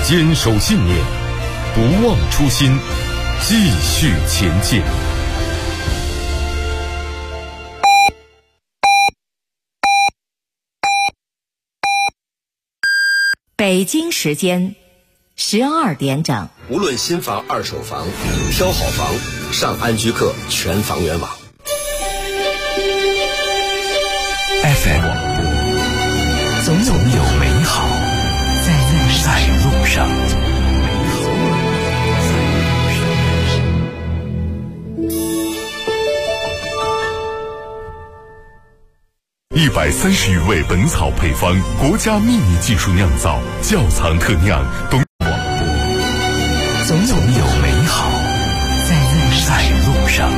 坚守信念，不忘初心，继续前进。 北京时间12点整。 无论新房、二手房，挑好房，上安居客全房源网。 FM 总有美好在路上。 130余味本草配方，国家秘密技术酿造，窖藏特酿，懂广播。 总有美好在路上。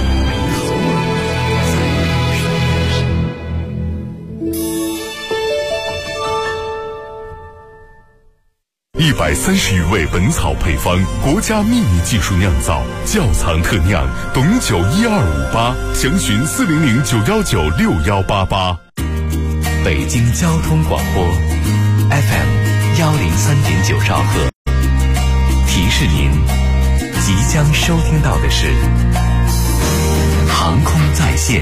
130余味本草配方，国家秘密技术酿造，窖藏特酿，董91258，详询400-919-6188。 北京交通广播 FM 103.9兆赫，提示您即将收听到的是航空在线。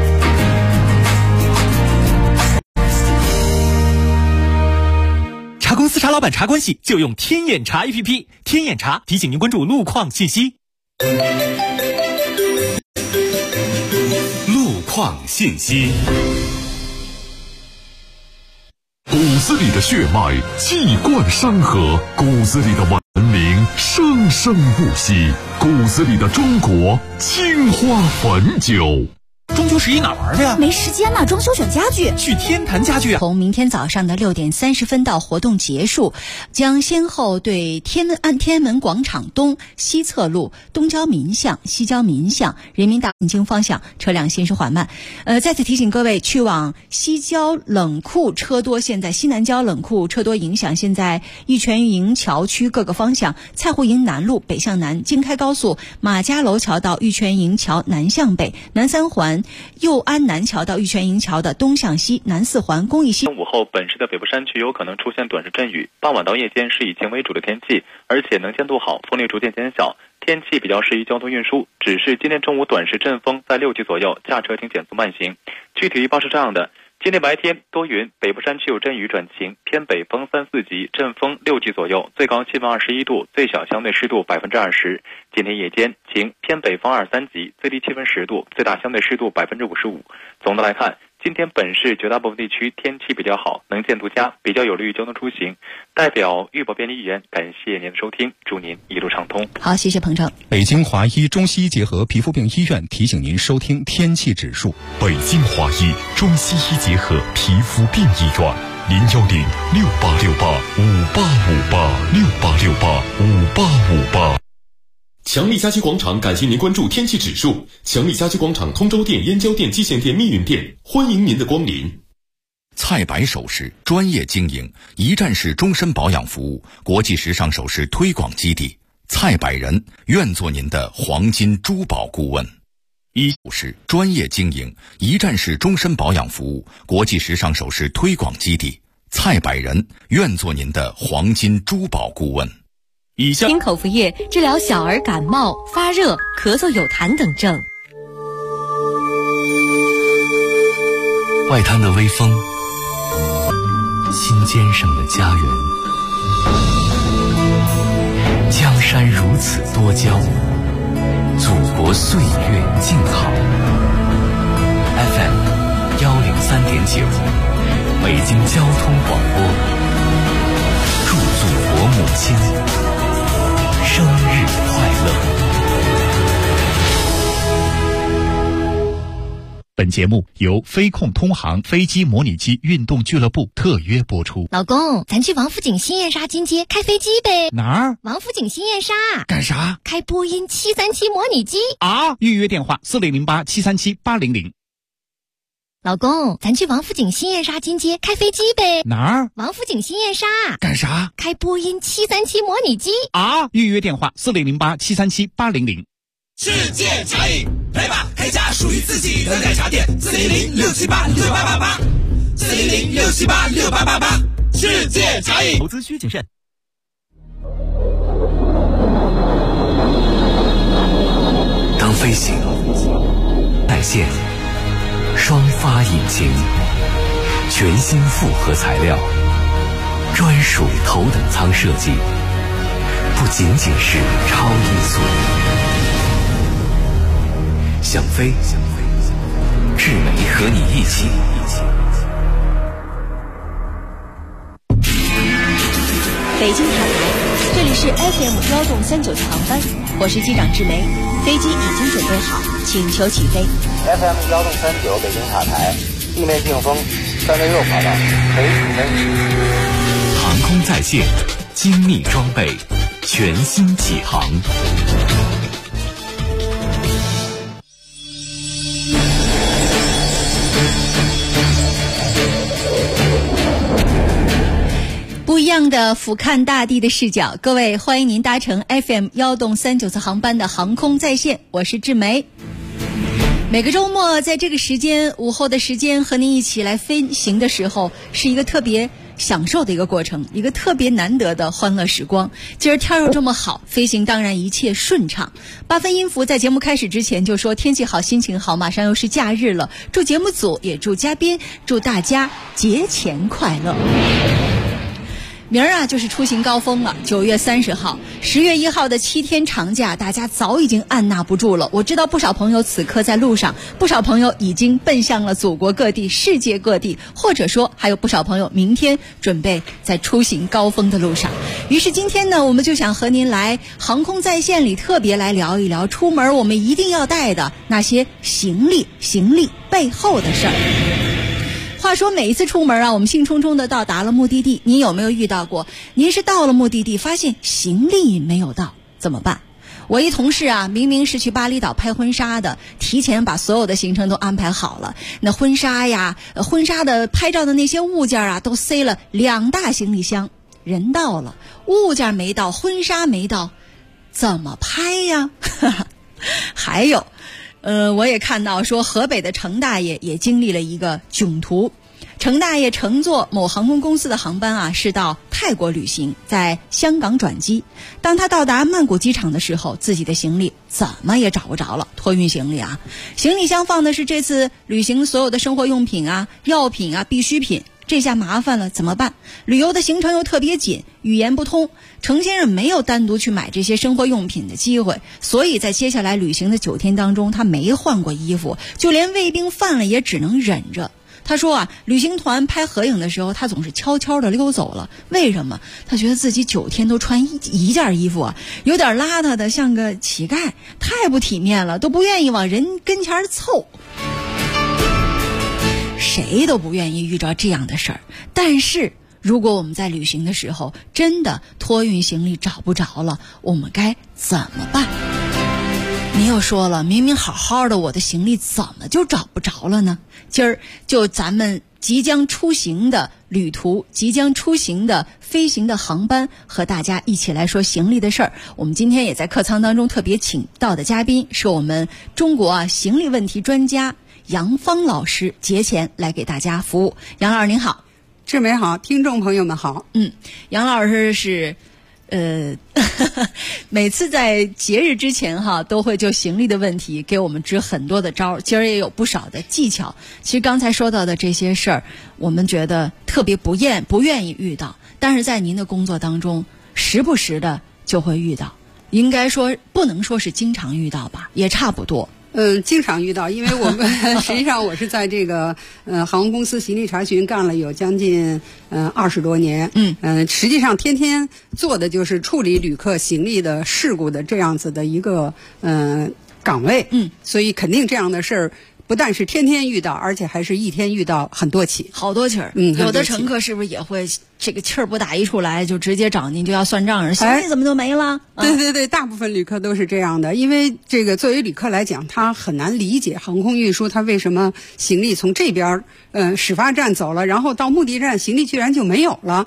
查公司、查老板、查关系，就用天眼查 APP。天眼查提醒您关注路况信息。 路况信息。骨子里的血脉气贯山河，骨子里的文明生生不息，骨子里的中国青花汾酒。 中秋11哪玩的呀？ 没时间了，装修选家具。 去天坛家具啊！ 从明天早上的6点30分到活动结束，将先后对天安门广场东、西侧路、东郊民巷、西郊民巷、人民大本经方向车辆行驶缓慢。再次提醒各位，去往西郊冷库车多，现在西南郊冷库车多影响现在玉泉营桥区各个方向，蔡湖营南路北向南，京开高速马家楼桥到玉泉营桥南向北，南三环右安南桥到玉泉营桥的东向西，南四环公益西。 午后本市的北部山区有可能出现短时阵雨，傍晚到夜间是以晴为主的天气，而且能见度好，风力逐渐减小，天气比较适宜交通运输。只是今天中午短时阵风在6级左右，驾车请减速慢行。具体预报是这样的：今天白天多云，北部山区有阵雨转晴，偏北风3、4级，阵风6级左右，最高气温21度，最小相对湿度20%。今天夜间晴，偏北风2、3级，最低气温10度，最大相对湿度55%。总的来看，今天本市绝大部分地区天气比较好，能见度佳，比较有利于交通出行。代表预报编辑一员感谢您的收听，祝您一路畅通。 好，谢谢彭程。 北京华医中西医结合皮肤病医院提醒您收听天气指数。 北京华医中西医结合皮肤病医院，010-6868-5858，6868-5858。强力家居广场感谢您关注天气指数。强力家居广场通州店、燕郊店、蓟县店、密云店，欢迎您的光临。 蔡白首饰专业经营，一站式终身保养服务，国际时尚首饰推广基地。蔡百人愿做您的黄金珠宝顾问。首饰专业经营，一站式终身保养服务，国际时尚首饰推广基地。蔡百人愿做您的黄金珠宝顾问。 听口服液治疗小儿感冒、发热、咳嗽、有痰等症。 外滩的微风，心尖上的家园，江山如此多娇，祖国岁月静好。FM 103.9，北京交通广播，祝祖国母亲生日快乐。 本节目由飞控通航飞机模拟机运动俱乐部特约播出。 老公，咱去王府井新燕莎金街开飞机呗。 哪儿？ 王府井新燕莎。 干啥？ 开波音737模拟机啊！预约电话4008-737-800。 老公，咱去王府井新燕莎金街开飞机呗。 哪儿？ 王府井新燕莎。 干啥？ 开波音737模拟机啊！预约电话4008-737-800。 世界茶饮，来吧，开家属于自己的奶茶店，400-678-6888，400-678-6888，世界茶饮。 投资需谨慎。 飞行，带线，双发引擎，全新复合材料，专属头等舱设计，不仅仅是超音速。想飞，智美和你一起。 北京塔台，这里是 FM1.39航班，我是机长志梅，飞机已经准备好，请求起飞。 FM1.39北京塔台，地面净风366跑道，可以起飞。 航空在线，精密装备，全新起航。 不一样的俯瞰大地的视角，各位欢迎您搭乘 FM1.39次航班的航空在线，我是志梅。每个周末在这个时间，午后的时间和您一起来飞行的时候，是一个特别享受的一个过程，一个特别难得的欢乐时光。今儿天又这么好，飞行当然一切顺畅。八分音符在节目开始之前就说天气好，心情好，马上又是假日了，祝节目组也祝嘉宾，祝大家节前快乐。明儿啊就是出行高峰了，9月30号10月1号的7天长假，大家早已经按捺不住了。我知道不少朋友此刻在路上，不少朋友已经奔向了祖国各地、世界各地，或者说还有不少朋友明天准备在出行高峰的路上。于是今天呢，我们就想和您来航空在线里特别来聊一聊出门我们一定要带的那些行李背后的事儿。话说每一次出门啊，我们兴冲冲的到达了目的地，您有没有遇到过？您是到了目的地发现行李没有到，怎么办？我一同事啊，明明是去巴厘岛拍婚纱的，提前把所有的行程都安排好了，那婚纱的拍照的那些物件啊，都塞了2大行李箱，人到了，物件没到，婚纱没到，怎么拍呀？还有我也看到说河北的程大爷也经历了一个囧途。程大爷乘坐某航空公司的航班啊，是到泰国旅行，在香港转机。当他到达曼谷机场的时候，自己的行李怎么也找不着了。托运行李啊，行李箱放的是这次旅行所有的生活用品啊、药品啊、必需品。这下麻烦了，怎么办？旅游的行程又特别紧，语言不通，程先生没有单独去买这些生活用品的机会，所以在接下来旅行的9天当中，他没换过衣服，就连胃病犯了也只能忍着。他说啊，旅行团拍合影的时候，他总是悄悄地溜走了。为什么？他觉得自己9天都穿一件衣服啊，有点邋遢的像个乞丐，太不体面了，都不愿意往人跟前凑。谁都不愿意遇着这样的事儿，但是如果我们在旅行的时候真的托运行李找不着了，我们该怎么办？你又说了，明明好好的，我的行李怎么就找不着了呢？今儿就咱们即将出行的旅途，即将出行的飞行的航班，和大家一起来说行李的事儿。我们今天也在客舱当中特别请到的嘉宾，是我们中国行李问题专家杨芳老师，节前来给大家服务。杨老师您好。 志梅好，听众朋友们好。 杨老师是每次在节日之前都会就行李的问题给我们支很多的招，今儿也有不少的技巧。其实刚才说到的这些事儿，我们觉得特别不愿意遇到，但是在您的工作当中时不时的就会遇到，应该说不能说是经常遇到吧，也差不多。 经常遇到，因为我们实际上我是在这个航空公司行李查询干了有将近20多年，实际上天天做的就是处理旅客行李的事故的这样子的一个岗位，所以肯定这样的事儿不但是天天遇到，而且还是一天遇到很多起， 好多起儿。有的乘客是不是也会这个气儿不打一处来，就直接找您就要算账，行李怎么就没了？ 对，大部分旅客都是这样的，因为这个作为旅客来讲，他很难理解航空运输他为什么行李从这边始发站走了，然后到目的站行李居然就没有了。 对。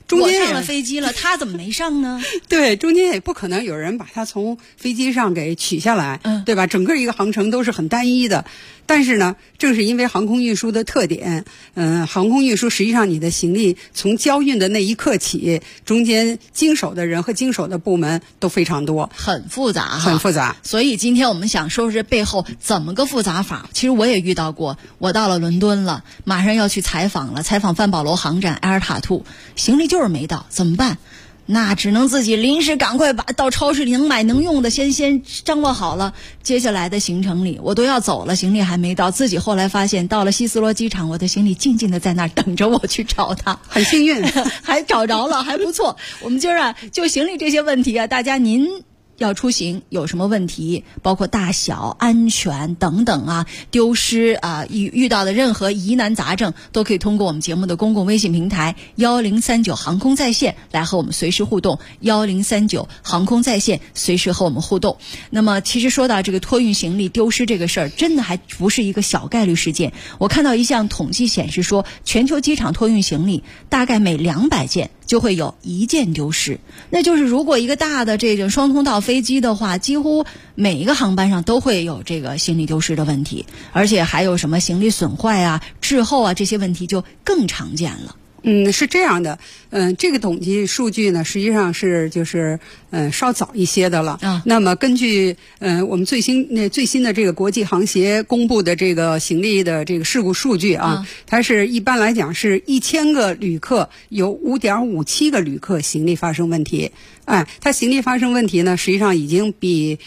中间我上了飞机了，他怎么没上呢？ 对，中间也不可能有人把他从飞机上给取下来，对吧？整个一个航程都是很单一的。但是呢，正是因为航空运输的特点，航空运输实际上你的行李从交运的那一刻起，中间经手的人和经手的部门都非常多， 很复杂哈， 很复杂。 所以今天我们想说这背后怎么个复杂法？其实我也遇到过，我到了伦敦了，马上要去采访了，采访范保罗航展埃尔塔兔，行李就是没到，怎么办？那只能自己临时赶快把到超市里能买能用的先张罗好了，接下来的行程里我都要走了，行李还没到，自己后来发现到了希斯罗机场，我的行李静静的在那儿等着我去找它， 很幸运还找着了，还不错。我们今儿就行李这些问题大家您要出行有什么问题，包括大小、安全等等丢失遇到的任何疑难杂症，都可以通过我们节目的公共微信平台1039航空在线来和我们随时互动，1039航空在线随时和我们互动。那么其实说到这个托运行李丢失这个事儿，真的还不是一个小概率事件。我看到一项统计显示说，全球机场托运行李大概每200件就会有1件丢失。那就是如果一个大的这种双通道飞机的话，几乎每一个航班上都会有这个行李丢失的问题，而且还有什么行李损坏滞后这些问题就更常见了。 是这样的，这个统计数据呢，实际上是就是稍早一些的了。那么根据我们最新的这个国际航协公布的这个行李的这个事故数据它是一般来讲是1000个旅客有5.57个旅客行李发生问题。它行李发生问题呢，实际上已经比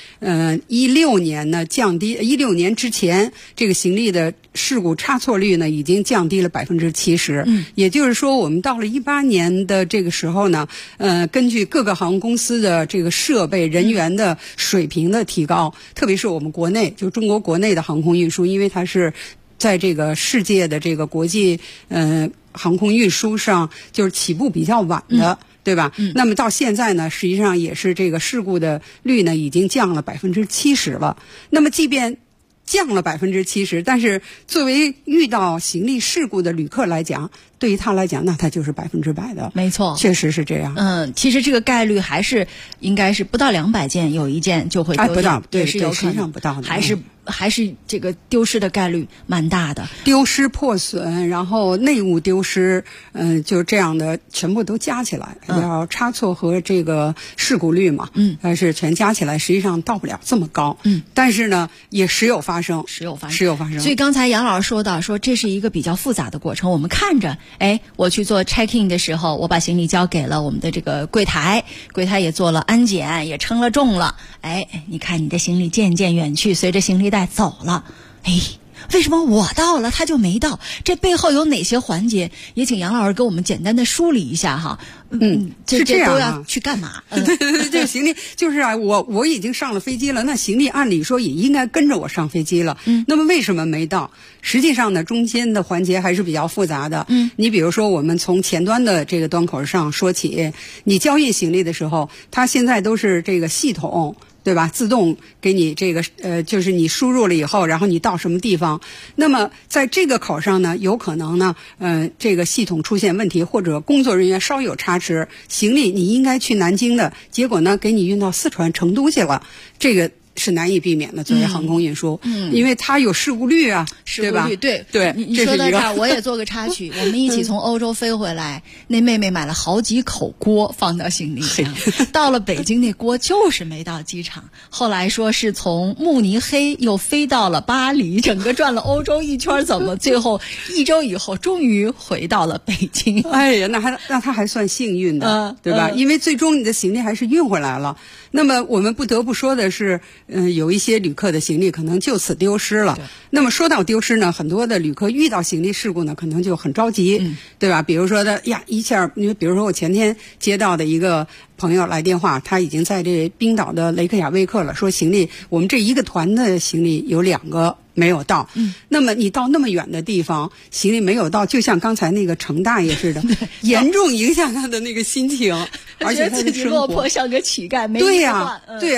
16年呢降低，16年之前这个行李的事故差错率呢已经降低了70%。也就是说，我们到了18年的这个时候呢，根据各个航空公司的这个设备人员的水平的提高，特别是我们国内，就中国国内的航空运输，因为它是在这个世界的这个国际航空运输上就是起步比较晚的。对吧？那么到现在呢，实际上也是这个事故的率呢已经降了70%了。那么即便降了70%，但是作为遇到行李事故的旅客来讲，对于他来讲，那他就是100%的。 没错， 确实是这样。 其实这个概率还是应该是不到200件有1件就会丢掉， 不到，对， 是有可能， 实际上不到的， 还是这个丢失的概率蛮大的， 丢失、破损，然后内务丢失，就这样的全部都加起来，要差错和这个事故率嘛，但是全加起来实际上到不了这么高，但是呢也时有发生。 所以刚才杨老师说到说这是一个比较复杂的过程，我们看着，我去做 check in 的时候，我把行李交给了我们的这个柜台也做了安检，也称了重了，你看你的行李渐渐远去，随着行李带走了，为什么我到了他就没到？这背后有哪些环节？也请杨老师给我们简单的梳理一下哈。 是这样都要去干嘛？ 对，这行李就是我已经上了飞机了，那行李按理说也应该跟着我上飞机了。那么为什么没到？实际上呢，中间的环节还是比较复杂的。你比如说，我们从前端的这个端口上说起，你交运行李的时候，它现在都是这个系统。对吧？自动给你这个就是你输入了以后，然后你到什么地方，那么在这个口上呢，有可能呢，这个系统出现问题，或者工作人员稍有差池，行李你应该去南京的，结果呢给你运到四川成都去了，这个是难以避免的，作为航空运输，因为它有事故率啊， 事故率， 对， 你说到这儿，我也做个插曲。我们一起从欧洲飞回来，那妹妹买了好几口锅放到行李箱，到了北京那锅就是没到机场，后来说是从慕尼黑又飞到了巴黎，整个转了欧洲一圈，怎么最后1周以后终于回到了北京？ 哎呀，那他还算幸运的，对吧？因为最终你的行李还是运回来了。那么我们不得不说的是，有一些旅客的行李可能就此丢失了。那么说到丢失呢，很多的旅客遇到行李事故呢，可能就很着急，对吧？比如说一下，因为比如说我前天接到的一个朋友来电话，他已经在这冰岛的雷克雅未克了，说行李我们这一个团的行李有2个没有到。那么你到那么远的地方，行李没有到，就像刚才那个程大爷似的，严重影响他的那个心情，而且他的自己落魄像个乞丐，没对呀，对呀。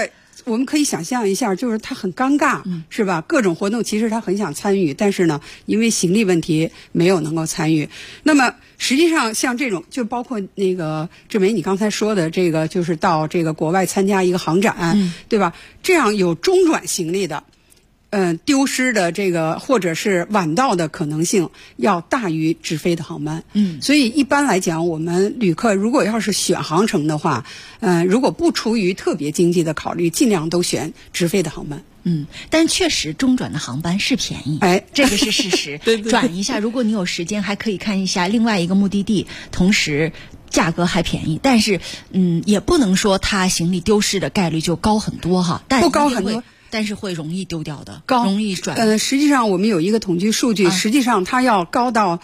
我们可以想象一下，就是他很尴尬，是吧？各种活动其实他很想参与，但是呢，因为行李问题没有能够参与。那么实际上像这种，就包括那个志梅你刚才说的这个，就是到这个国外参加一个航展，对吧？这样有中转行李的。丢失的这个或者是晚到的可能性要大于直飞的航班。所以一般来讲，我们旅客如果要是选航程的话，如果不出于特别经济的考虑，尽量都选直飞的航班。 但确实中转的航班是便宜，这个是事实。对，转一下，如果你有时间，还可以看一下另外一个目的地，同时价格还便宜。但是，也不能说它行李丢失的概率就高很多哈，不高很多。但是会容易丢掉的，容易转。 实际上我们有一个统计数据，实际上它要高到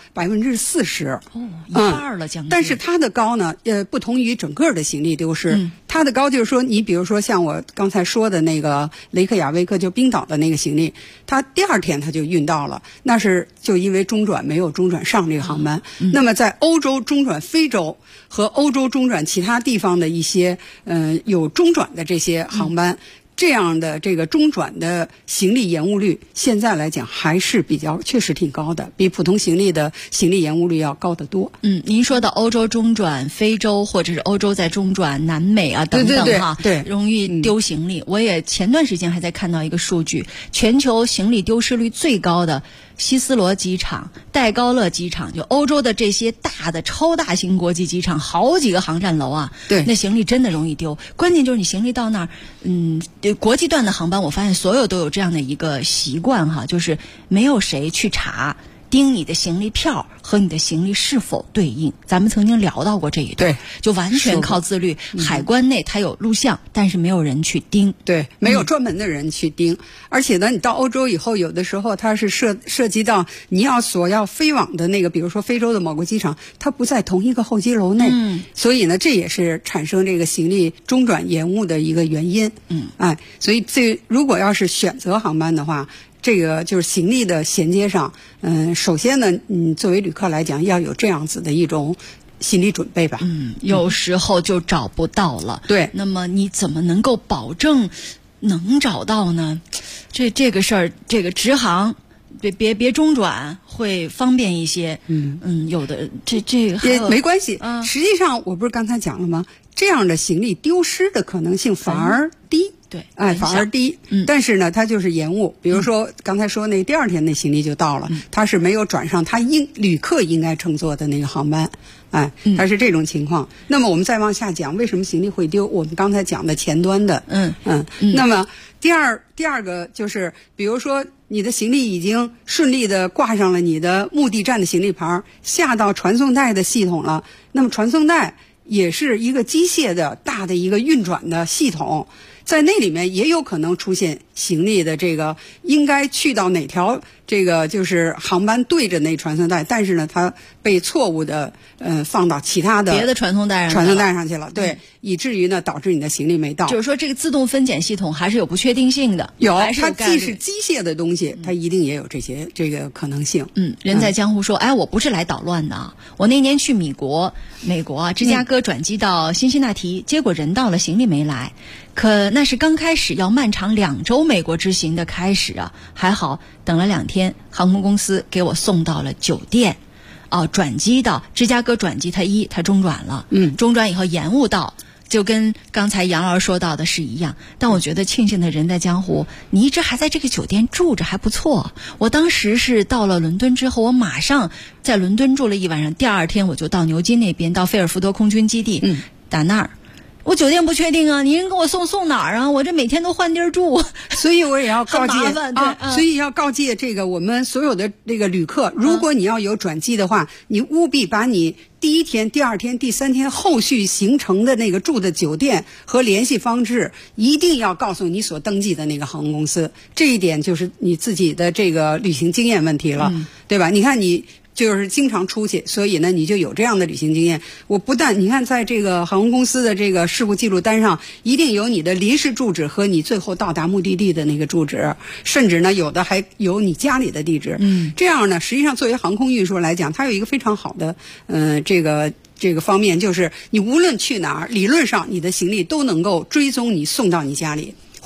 40%， 一半了将近。 但是它的高呢，不同于整个的行李丢失。它的高就是说，你比如说像我刚才说的那个雷克雅未克，就冰岛的那个行李，它第2天它就运到了，那是就因为中转没有中转上这个航班。那么在欧洲中转非洲和欧洲中转其他地方的一些有中转的这些航班。这样的这个中转的行李延误率，现在来讲还是确实挺高的，比普通行李的行李延误率要高得多。 您说的欧洲中转非洲，或者是欧洲在中转南美啊等等哈， 对， 容易丢行李。我也前段时间还在看到一个数据，全球行李丢失率最高的希斯罗机场、戴高乐机场，就欧洲的这些大的超大型国际机场，好几个航站楼啊， 对， 那行李真的容易丢。关键就是你行李到那儿，国际段的航班，我发现所有都有这样的一个习惯哈，就是没有谁去盯你的行李票和你的行李是否对应。咱们曾经聊到过这一段， 对， 就完全靠自律。海关内它有录像，但是没有人去盯， 对，没有专门的人去盯。而且呢，你到欧洲以后，有的时候它是涉及到你所要飞往的那个，比如说非洲的某个机场，它不在同一个候机楼内，所以呢，这也是产生这个行李中转延误的一个原因。所以如果要是选择航班的话，这个就是行李的衔接上，首先呢，作为旅客来讲，要有这样子的一种心理准备吧。 有时候就找不到了。 对， 那么你怎么能够保证能找到呢？这个事儿，这个直航别中转会方便一些。有的这个也没关系。实际上我不是刚才讲了吗？这样的行李丢失的可能性反而低。 对， 反而低。但是呢，它就是延误。比如说刚才说那第2天那行李就到了，它是没有转上旅客应该乘坐的那个航班。它是这种情况。那么我们再往下讲，为什么行李会丢？我们刚才讲的前端的。那么第二个就是，比如说你的行李已经顺利的挂上了你的目的站的行李牌，下到传送带的系统了。那么传送带也是一个机械的大的一个运转的系统。在那里面也有可能出现行李的这个应该去到哪条这个就是航班对着那传送带，但是呢它被错误的放到其他的别的传送带上去了，对，以至于呢导致你的行李没到。 就是说这个自动分拣系统还是有不确定性的， 它既是机械的东西，它一定也有这个可能性。 人在江湖说，我不是来捣乱的，我那年去美国芝加哥转机到辛辛那提，结果人到了，行李没来。可那是刚开始要漫长2周美国之行的开始啊，还好等了2天，航空公司给我送到了酒店。转机到芝加哥转机，它中转了，中转以后延误到，就跟刚才杨老师说到的是一样。但我觉得庆幸的人在江湖，你一直还在这个酒店住着还不错。我当时是到了伦敦之后，我马上在伦敦住了1晚上，第2天我就到牛津那边，到菲尔福德空军基地，打那儿。我酒店不确定啊，您给我送哪儿啊？我这每天都换地儿住， 所以我也要告诫所以要告诫这个我们所有的这个旅客，如果你要有转机的话，你务必把你第1天、第2天、第3天后续行程的那个住的酒店和联系方式，一定要告诉你所登记的那个航空公司。这一点就是你自己的这个旅行经验问题了，对吧？你看你就是经常出去，所以呢你就有这样的旅行经验。我不但你看在这个航空公司的这个事故记录单上一定有你的临时住址和你最后到达目的地的那个住址，甚至呢有的还有你家里的地址。这样呢实际上作为航空运输来讲，它有一个非常好的这个方面，就是你无论去哪儿，理论上你的行李都能够追踪你送到你家里，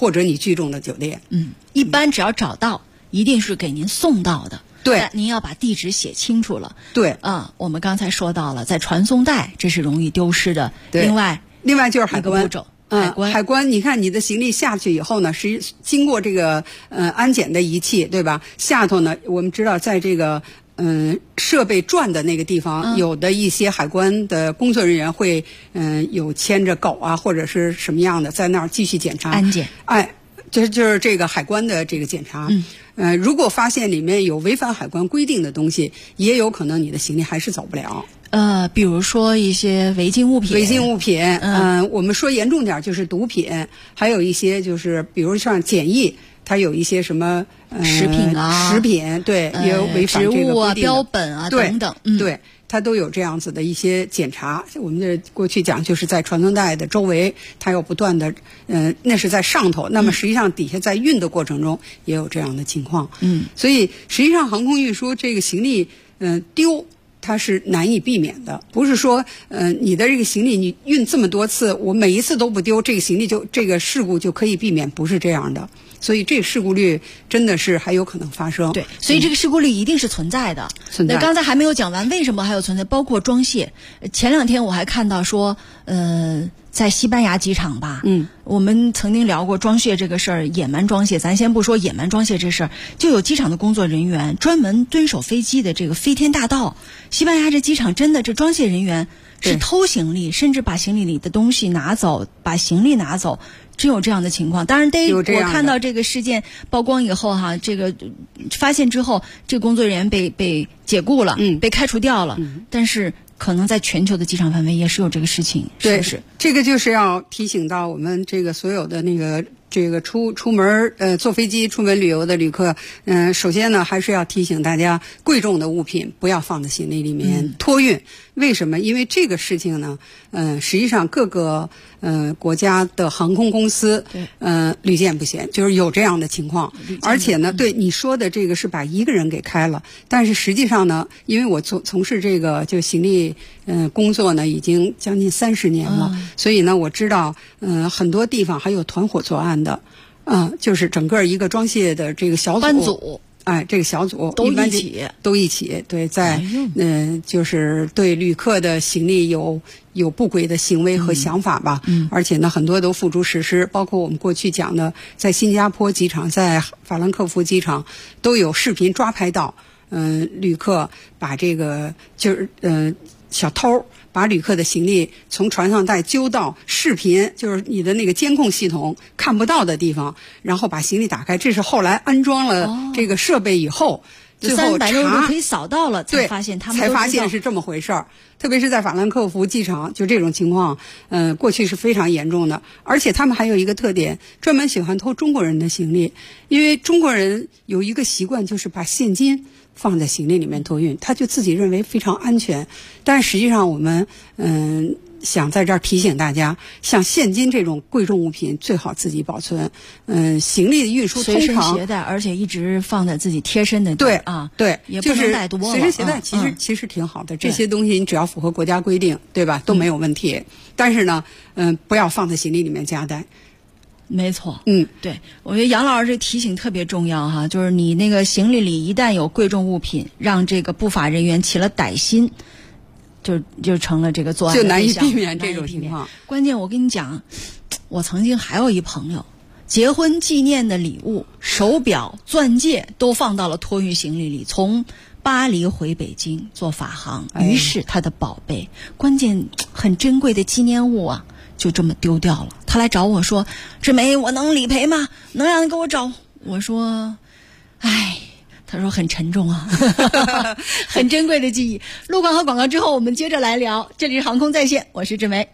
或者你居住的酒店。 一般只要找到，一定是给您送到的。 对， 您要把地址写清楚了。 对我们刚才说到了，在传送带这是容易丢失的。 对，另外就是海关步骤。 海关，你看你的行李下去以后呢，是经过这个安检的仪器，对吧？下头呢，我们知道在这个设备转的那个地方，有的一些海关的工作人员会有牵着狗啊，或者是什么样的，在那儿继续检查安检。 就是这个海关的这个检查。如果发现里面有违反海关规定的东西，也有可能你的行李还是走不了。 比如说一些违禁物品， 我们说严重点就是毒品，还有一些就是比如像检疫，它有一些什么食品对，也有违反这个规定的植物啊、标本啊等等， 对。它都有这样子的一些检查。我们这过去讲就是在传送带的周围，它有不断的，那是在上头，那么实际上底下在运的过程中也有这样的情况。所以实际上航空运输这个行李，丢它是难以避免的，不是说你的这个行李你运这么多次，我每一次都不丢，这个行李这个事故就可以避免，不是这样的。所以这个事故率真的是还有可能发生。 对，所以这个事故率一定是存在的。那刚才还没有讲完，为什么还有存在？包括装卸。前两天我还看到说，在西班牙机场吧，我们曾经聊过装卸这个事儿，野蛮装卸。咱先不说野蛮装卸这事儿，就有机场的工作人员专门遵守飞机的这个飞天大道。西班牙这机场真的这装卸人员是偷行李，甚至把行李里的东西拿走，把行李拿走。真有这样的情况，当然我看到这个事件曝光以后哈，这个发现之后，这个工作人员被解雇了，被开除掉了，但是可能在全球的机场范围也是有这个事情，是不是？ 这个就是要提醒到我们这个所有的那个这个出门坐飞机出门旅游的旅客，首先呢还是要提醒大家，贵重的物品不要放在行李里面托运。为什么？因为这个事情呢，实际上各个国家的航空公司屡见不鲜，就是有这样的情况。而且呢，对你说的这个是把一个人给开了，但是实际上呢，因为我从事这个就行李工作呢，已经将近30年了，所以呢，我知道很多地方还有团伙作案的，就是整个一个装卸的这个小组班组。 这个小组都一起， 对，在就是对旅客的行李有不轨的行为和想法吧，而且呢，很多都付诸实施，包括我们过去讲的，在新加坡机场、在法兰克福机场都有视频抓拍到，旅客把这个小偷把旅客的行李从传送带揪到视频，就是你的那个监控系统看不到的地方，然后把行李打开。这是后来安装了这个设备以后，最后 360度可以扫到了，才发现他们才发现是这么回事儿。特别是在法兰克福机场，就这种情况，过去是非常严重的。而且他们还有一个特点，专门喜欢偷中国人的行李，因为中国人有一个习惯，就是把现金放在行李里面托运，他就自己认为非常安全。但是实际上我们想在这儿提醒大家，像现金这种贵重物品最好自己保存。行李的运输通常随身携带，而且一直放在自己贴身的对， 也不能带多了。 随身携带其实挺好的，这些东西你只要符合国家规定，对吧？都没有问题。但是呢，不要放在行李里面夹带。 没错，对，我觉得杨老师这提醒特别重要哈，就是你那个行李里一旦有贵重物品，让这个不法人员起了歹心，就成了这个作案的就难以避免这种情况。 关键我跟你讲，我曾经还有一朋友，结婚纪念的礼物、手表、钻戒都放到了托运行李里，从巴黎回北京坐法航，于是他的宝贝，关键很珍贵的纪念物啊，就这么丢掉了。他来找我说：“志梅，我能理赔吗？能让你给我找？”我说：“哎。”他说很沉重啊，很珍贵的记忆。录广和广告之后，我们接着来聊。这里是航空在线，我是志梅。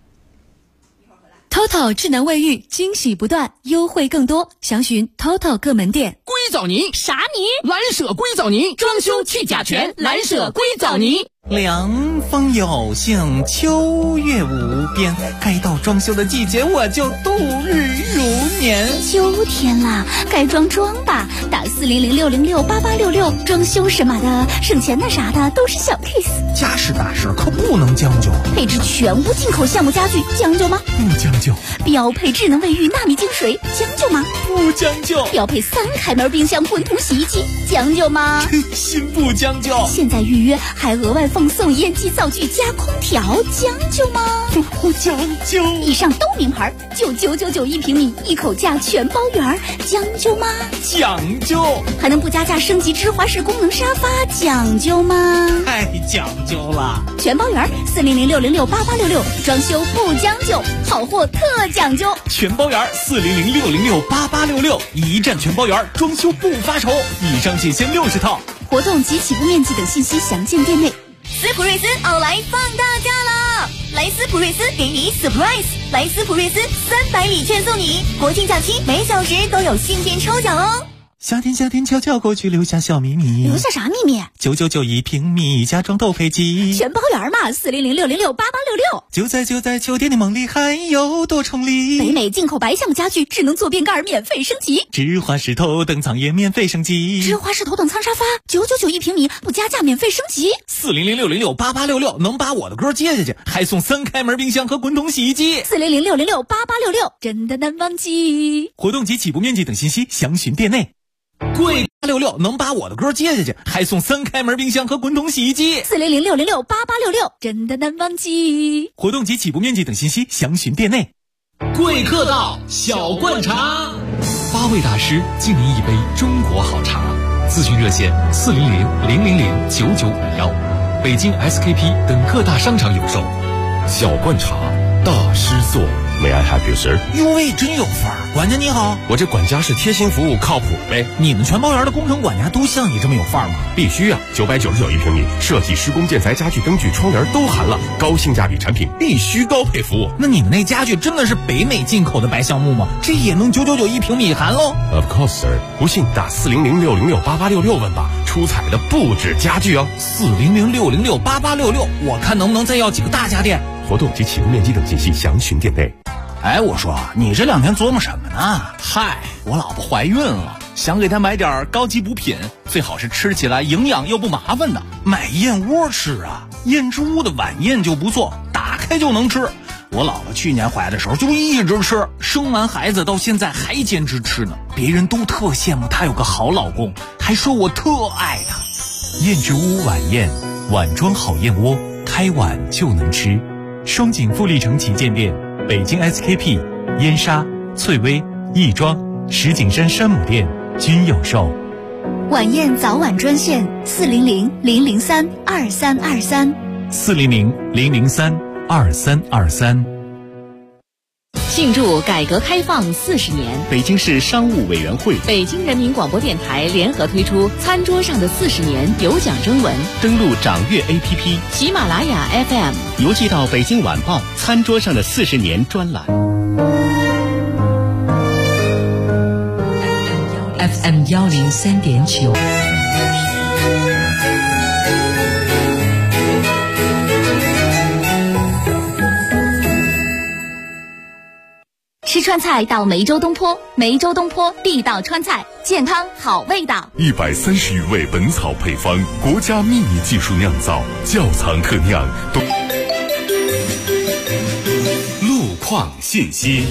TOTO 智能卫浴，惊喜不断，优惠更多，详询 TOTO 各门店。 硅藻泥啥泥？ 蓝舍硅藻泥，装修去甲醛，蓝舍硅藻泥。 凉风有幸，秋月无边，该到装修的季节，我就度日如年。 秋天啦，该装吧，打4006068866，装修什么的，省钱的啥的都是小 case。 家事大事可不能将就， 配置全屋进口橡木家具，将就吗？ 不将就。 标配智能卫浴纳米净水，将就吗？ 不将就。 标配3开门冰箱、滚筒洗衣机，将就吗？ 心不将就。 现在预约还额外奉送烟机灶具加空调，将就吗？ 不将就。 以上都名牌，99991平米，一口价全包圆，将就吗？ 讲究。 还能不加价升级芝华士功能沙发，讲究吗？ 太讲究了。 全包圆，4006068866，装修不将就，好货特讲究。 全包圆，4006068866，一站全包圆，装修不发愁。以上仅限60套。 活动及起步面积等信息详见店内。 斯普瑞斯奥莱放大假啦！来斯普瑞斯给你 surprise， 来斯普瑞斯300礼券送你，国庆假期每小时都有新品抽奖哦。 夏天悄悄过去，留下小秘密。 留下啥秘密 ？9991平米，家装豆配机， 全包圆嘛，4006068866。 就在秋天的梦里，还有多重礼。 北美进口白橡木家具，智能坐便盖免费升级。 芝华士头等舱也免费升级。 芝华士头等舱沙发，9991平米，不加价免费升级。 4006068866，能把我的歌接下去，还送3开门冰箱和滚筒洗衣机。 4006068866，真的难忘记。 活动及起步面积等信息详询店内。贵866能把我的歌接下去，还送3开门冰箱和滚筒洗衣机。 4006068866，真的难忘记。 活动及起步面积等信息详询店内。 贵客到小灌茶 ，8位大师敬您一杯中国好茶。咨询热线400-000-9951，北京 SKP 等各大商场有售。 小灌茶，大师座。May I help you, sir？ 哟喂，真有范儿！管家你好， 我这管家是贴心服务，靠谱呗。 你们全包圆的工程管家都像你这么有范儿吗？ 必须啊！999一平米，设计、施工、建材、家具、灯具、窗帘都含了，高性价比产品，必须高配服务。 那你们那家具真的是北美进口的白橡木吗？这也能999一平米含喽 ？Of course, sir。不信打4006068866问吧，出彩的不止家具哦。 4006068866，我看能不能再要几个大家电。 活动及起步面积等信息详询店内。 哎，我说你这2天琢磨什么呢？ 嗨，我老婆怀孕了，想给她买点高级补品，最好是吃起来营养又不麻烦的。 买燕窝吃啊，燕之屋的晚宴就不错，打开就能吃。我老婆去年怀的时候就一直吃，生完孩子到现在还坚持吃呢。别人都特羡慕她有个好老公，还说我特爱她。 燕之屋晚宴，碗装好燕窝，开碗就能吃。双井富力城旗舰店，北京 SKP、燕莎、翠微、亦庄、石景山山姆店均有售。 晚宴早晚专线400-003-2323。 400-003-2323。 庆祝改革开放40年， 北京市商务委员会、 北京人民广播电台联合推出《餐桌上的40年》有奖征文。 登录掌阅 APP、 喜马拉雅 FM， 邮寄到《北京晚报》餐桌上的40年专栏。 FM 103.9。 吃川菜到梅州东坡，梅州东坡地道川菜，健康好味道。 130余味本草配方，国家秘密技术酿造，窖藏特酿。 路况信息。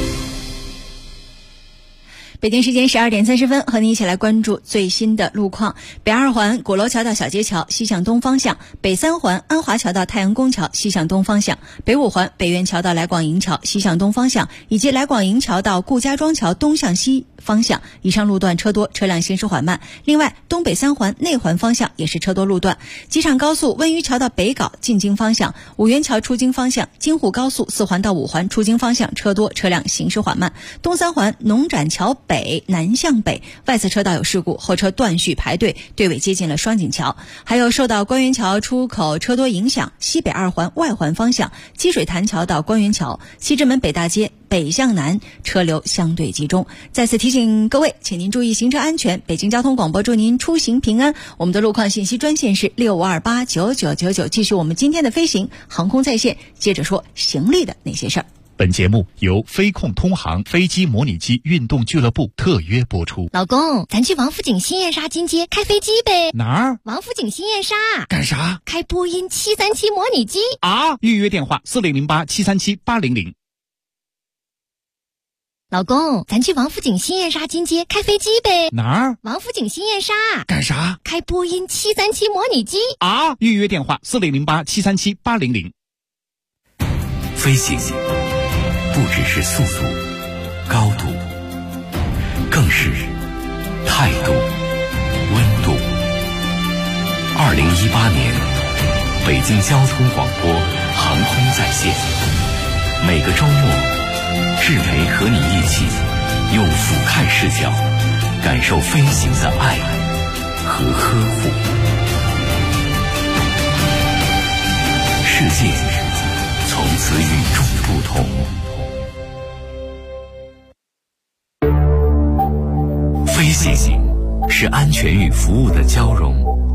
北京时间12点30分，和您一起来关注最新的路况。北2环鼓楼桥到小街桥西向东方向，北3环安华桥到太阳宫桥西向东方向，北5环北苑桥到来广营桥西向东方向，以及来广营桥到顾家庄桥东向西方向，以上路段车多，车辆行驶缓慢。另外，东北3环内环方向也是车多路段。机场高速温榆桥到北碏进京方向，五原桥出京方向，京沪高速4环到5环出京方向车多，车辆行驶缓慢。东3环农展桥北南向北外侧车道有事故，后车断续排队，队尾接近了双井桥。还有受到关园桥出口车多影响，西北2环外环方向积水潭桥到关园桥、西直门北大街北向南车流相对集中。再次提醒各位，请您注意行车安全。北京交通广播祝您出行平安。我们的路况信息专线是65289999。继续我们今天的飞行航空在线，接着说行李的那些事儿。 本节目由飞控通航飞机模拟机运动俱乐部特约播出。 老公，咱去王府井新燕莎金街开飞机呗？ 哪儿？ 王府井新燕莎。 干啥？ 开波音737模拟机啊！预约电话4008737800。 老公，咱去王府井新燕莎金街开飞机呗？ 哪儿？ 王府井新燕莎。 干啥？ 开波音737模拟机啊！预约电话4008737800。 飞行不只是速度、高度，更是态度、温度。2018年，北京交通广播航空在线，每个周末，志培和你一起用俯瞰视角，感受飞行的爱和呵护。世界从此与众不同。飞行是安全与服务的交融，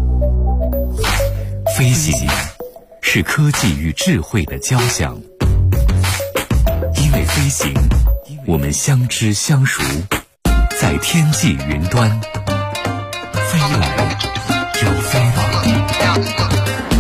飞行是科技与智慧的交响。因为飞行，我们相知相熟，在天际云端飞来又飞往。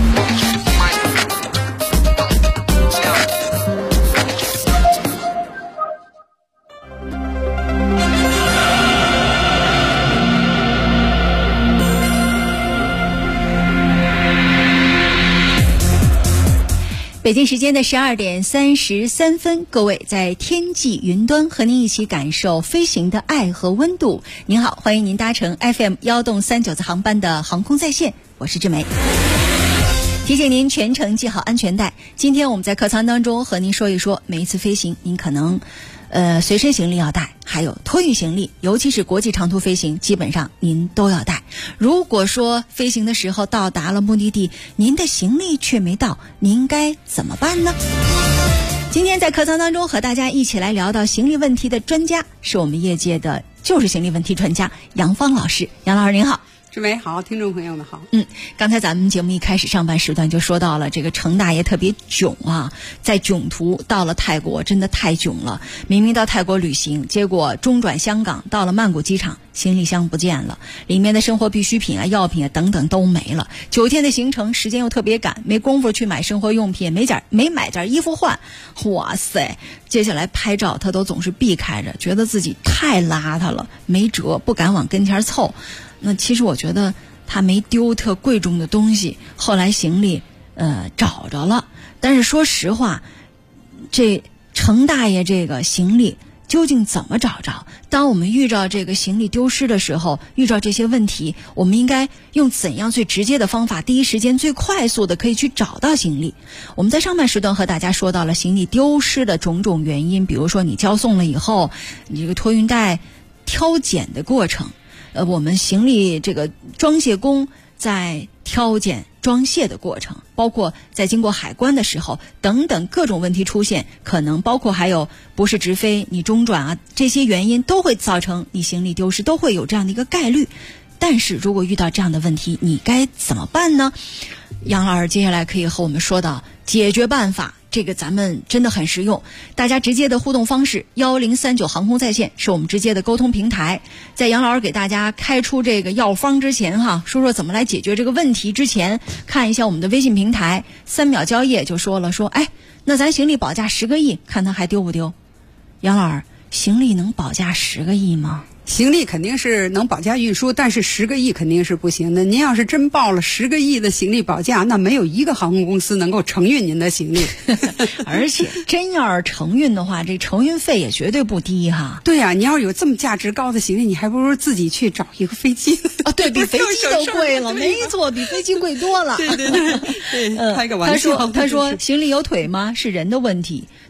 北京时间的12点33分，各位在天际云端和您一起感受飞行的爱和温度。您好，欢迎您搭乘 FM139次航班的航空在线，我是志梅。提醒您全程系好安全带。今天我们在客舱当中和您说一说，每一次飞行您可能随身行李要带，还有托运行李，尤其是国际长途飞行，基本上您都要带。如果说飞行的时候到达了目的地，您的行李却没到，您该怎么办呢？今天在客舱当中和大家一起来聊到行李问题的专家，是我们业界的就是行李问题专家杨芳老师。杨老师您好。 志梅好，听众朋友们好。 刚才咱们节目一开始上半时段就说到了这个程大爷特别囧啊，在囧途到了泰国，真的太囧了。明明到泰国旅行，结果中转香港，到了曼谷机场，行李箱不见了，里面的生活必需品啊、药品啊等等都没了。9天的行程，时间又特别赶，没工夫去买生活用品，没买件衣服换。哇塞！接下来拍照他都总是避开着，觉得自己太邋遢了，没辙，不敢往跟前凑。那其实我觉得他没丢特贵重的东西，后来行李找着了。但是说实话，这程大爷这个行李究竟怎么找着？当我们遇到这个行李丢失的时候，遇到这些问题，我们应该用怎样最直接的方法，第一时间最快速的可以去找到行李？我们在上半时段和大家说到了行李丢失的种种原因，比如说你交送了以后，你这个托运袋挑拣的过程，我们行李这个装卸工在挑拣装卸的过程，包括在经过海关的时候等等各种问题出现，可能包括还有不是直飞你中转啊，这些原因都会造成你行李丢失，都会有这样的一个概率。但是如果遇到这样的问题，你该怎么办呢？杨老师接下来可以和我们说到解决办法，这个咱们真的很实用。大家直接的互动方式1039航空在线是我们直接的沟通平台。在杨老师给大家开出这个药方之前说说怎么来解决这个问题之前，看一下我们的微信平台3秒交易就说了，说那咱行李保价10个亿，看他还丢不丢？杨老师，行李能保价10个亿吗？ 行李肯定是能保价运输，但是10个亿肯定是不行的。您要是真报了10个亿的行李保价，那没有一个航空公司能够承运您的行李。 而且真要是承运的话，这承运费也绝对不低哈。 对呀，你要是有这么价值高的行李，你还不如自己去找一个飞机。 对，比飞机都贵了，没错，比飞机贵多了。 对，开个玩笑。 他说行李有腿吗？是人的问题。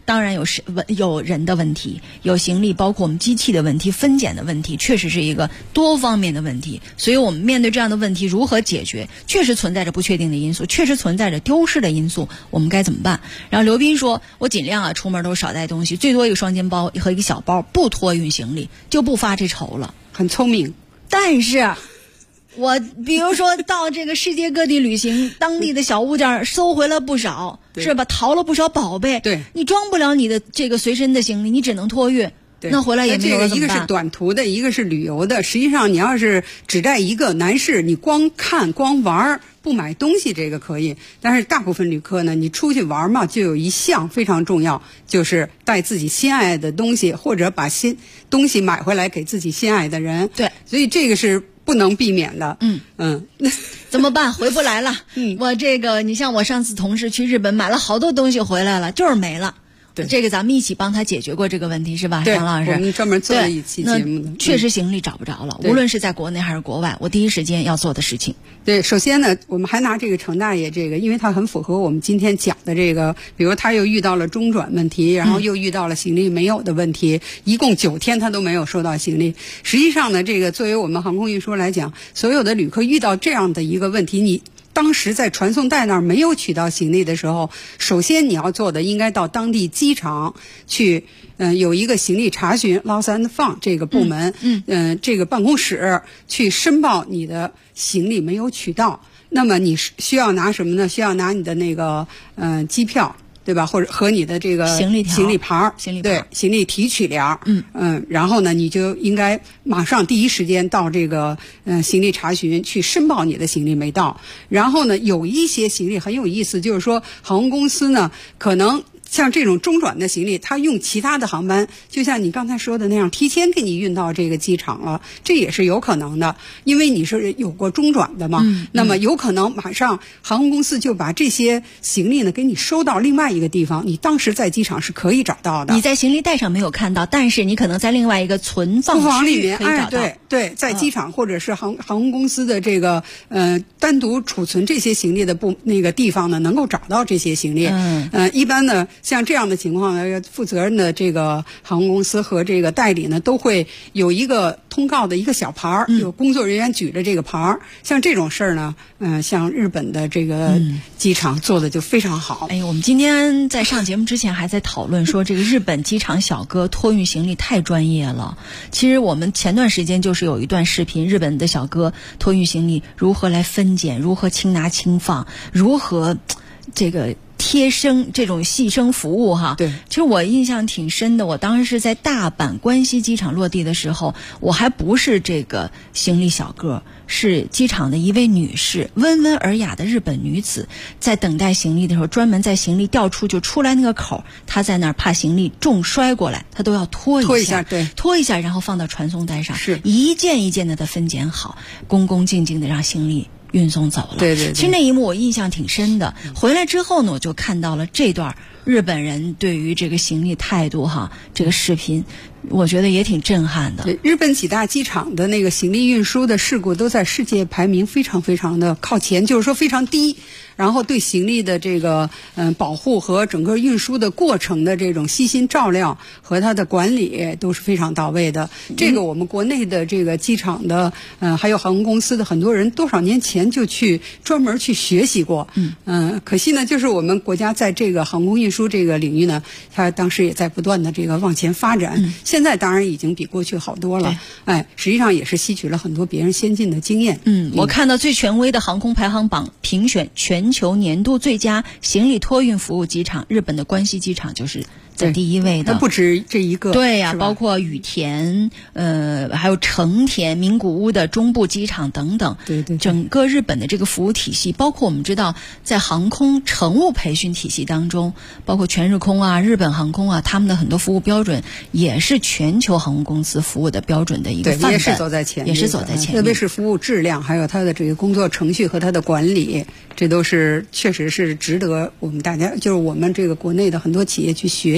当然有人的问题，有行李，包括我们机器的问题、分拣的问题，确实是一个多方面的问题。所以我们面对这样的问题如何解决，确实存在着不确定的因素，确实存在着丢失的因素，我们该怎么办？然后刘斌说，我尽量出门都少带东西，最多一个双肩包和一个小包，不托运行李，就不发这愁了。 很聪明。 但是我比如说到这个世界各地旅行，当地的小物件收回了不少，是吧？淘了不少宝贝。 对， 你装不了你的这个随身的行李，你只能托运。那回来也没有了怎么办？ 一个是短途的，一个是旅游的。实际上，你要是只带一个，男士你光看光玩不买东西，这个可以。但是大部分旅客呢，你出去玩嘛，就有一项非常重要，就是带自己心爱的东西，或者把东西买回来给自己心爱的人。 对， 所以这个是不能避免的。 怎么办？回不来了。我你像我上次同事去日本买了好多东西回来了，就是没了。 对， 这个咱们一起帮他解决过这个问题，是吧，张老师？ 我们专门做了一期节目的。 确实行李找不着了，无论是在国内还是国外，我第一时间要做的事情。 对，首先呢，我们还拿这个程大爷因为他很符合我们今天讲的这个，比如他又遇到了中转问题，然后又遇到了行李没有的问题，一共9天他都没有收到行李。实际上呢，作为我们航空运输来讲，所有的旅客遇到这样的一个问题，你当时在传送带那儿没有取到行李的时候，首先你要做的应该到当地机场去，有一个行李查询 Lost and Found 这个部门，这个办公室去申报你的行李没有取到。那么你需要拿什么呢？需要拿你的那个机票，对吧？或者和你的这个行李牌，对，行李提取联，然后呢，你就应该马上第一时间到这个行李查询去申报你的行李没到。然后呢，有一些行李很有意思，就是说航空公司呢可能像这种中转的行李，它用其他的航班，就像你刚才说的那样，提前给你运到这个机场了，这也是有可能的，因为你是有过中转的嘛。那么有可能马上航空公司就把这些行李呢给你收到另外一个地方，你当时在机场是可以找到的。 你在行李袋上没有看到，但是你可能在另外一个存放区里面可以找到。 对，在机场或者是航空公司的这个单独储存这些行李的那个地方呢，能够找到这些行李。一般呢，像这样的情况呢，负责任的这个航空公司和这个代理呢，都会有一个通告的一个小牌儿，有工作人员举着这个牌儿。像这种事儿呢，像日本的这个机场做的就非常好。 我们今天在上节目之前还在讨论说，这个日本机场小哥托运行李太专业了。其实我们前段时间就是有一段视频，日本的小哥托运行李如何来分拣，如何轻拿轻放，如何这个贴身这种细声服务哈。 对， 其实我印象挺深的。我当时是在大阪关西机场落地的时候，我还不是这个行李小哥，是机场的一位女士，温文尔雅的日本女子，在等待行李的时候，专门在行李调出就出来那个口，她在那儿怕行李重摔过来，她都要拖一下， 对， 拖一下，然后放到传送带上， 是一件一件的分拣好，恭恭敬敬的让行李运送走了。 对。 其实那一幕我印象挺深的。回来之后呢，我就看到了这段日本人对于这个行李态度这个视频，我觉得也挺震撼的。 对，日本几大机场的那个行李运输的事故都在世界排名非常非常的靠前，就是说非常低。然后对行李的这个保护和整个运输的过程的这种细心照料和它的管理都是非常到位的。这个我们国内的这个机场的还有航空公司的很多人多少年前就专门去学习过。可惜呢，就是我们国家在这个航空运输这个领域呢，它当时也在不断的这个往前发展。现在当然已经比过去好多了。实际上也是吸取了很多别人先进的经验。 我看到最权威的航空排行榜评选全球年度最佳行李托运服务机场，日本的关西机场就是在第一位的。 它不止这一个。 对呀，包括羽田，还有成田、名古屋的中部机场等等。 对。 整个日本的这个服务体系，包括我们知道在航空乘务培训体系当中，包括全日空啊、日本航空啊，他们的很多服务标准也是全球航空公司服务的标准的一个范本。 也是走在前面。 特别是服务质量，还有它的这个工作程序和它的管理，这都是确实是值得我们大家，就是我们这个国内的很多企业去学